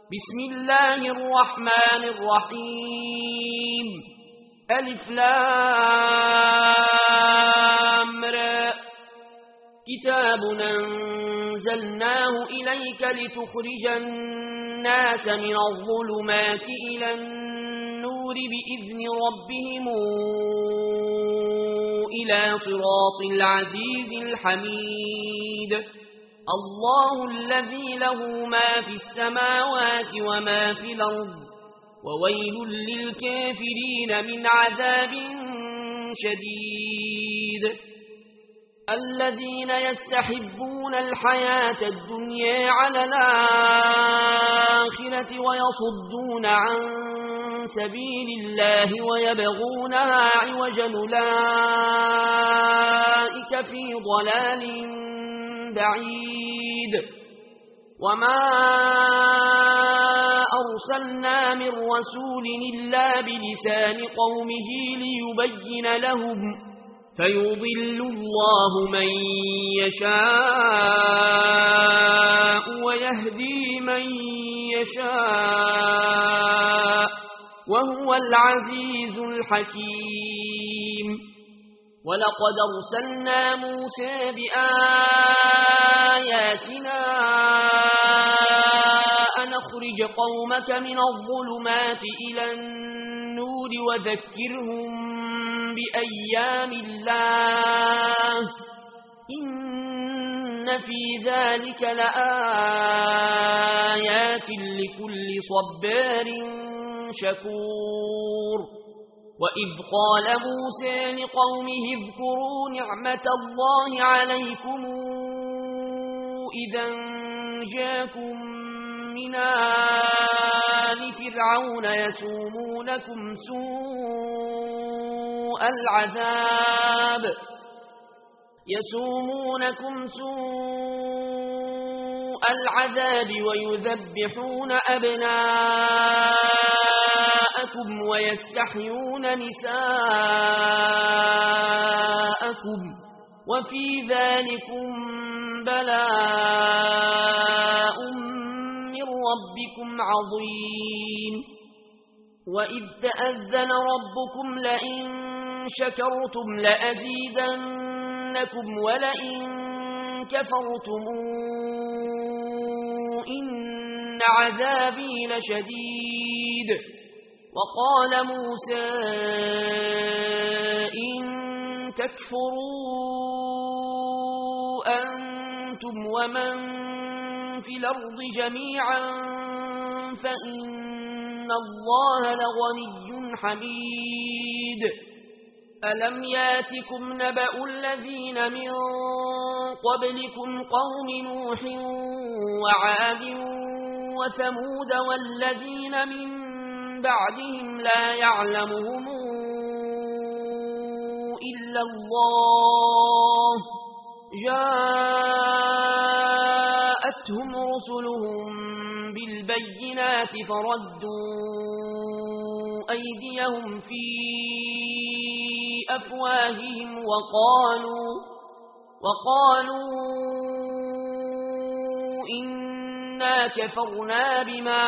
بسم الله الرحمن الرحيم ألف لام را كتاب أنزلناه إليك لتخرج الناس من الظلمات إلى النور بإذن ربهم إلى صراط العزيز الحميد الله الذي له ما في السماوات وما في الأرض وويل للكافرين من عذاب شديد الذين يستحبون الحياة الدنيا على الآخرة ويصدون عن سبيل الله ويبغونها عوجا أولئك في ضلال بعيد وما أرسلنا من رسول إلا بلسان قومه ليبين لهم فيضل الله من يشاء ويهدي من يشاء وهو العزيز الحكيم ولقد أرسلنا موسى بآياتنا أن أخرج قومك من الظلمات إلى النور وذكرهم بأيام الله إن في ذلك لآيات لكل صبار شكور وإذ قال موسى لقومه اذكروا نعمة الله عليكم إذا جاءكم من آل فرعون يسومونكم سوء العذاب ويذبحون أبناءكم ويستحيون نساءكم وفي ذلكم بلاء من ربكم عظيم وإذ تأذن ربكم لئن شكرتم لأزيدنكم ولئن كفرتم إن عذابي لشديد وقال موسى إن تكفروا أنتم ومن في الأرض جميعا فإن الله لغني حميد ألم ياتكم نبأ الذين من قبلكم قوم نوح وعاد وثمود والذين من بعدهم لا يعلمهم إلا الله جاءتهم رسلهم بالبينات فردوا أيديهم في أفواههم وقالوا إنا كفرنا بما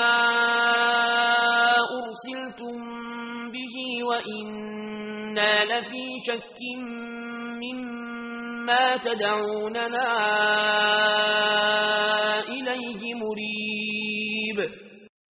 أرسلتم به وإنا لفي شك مما تدعوننا إليه مريب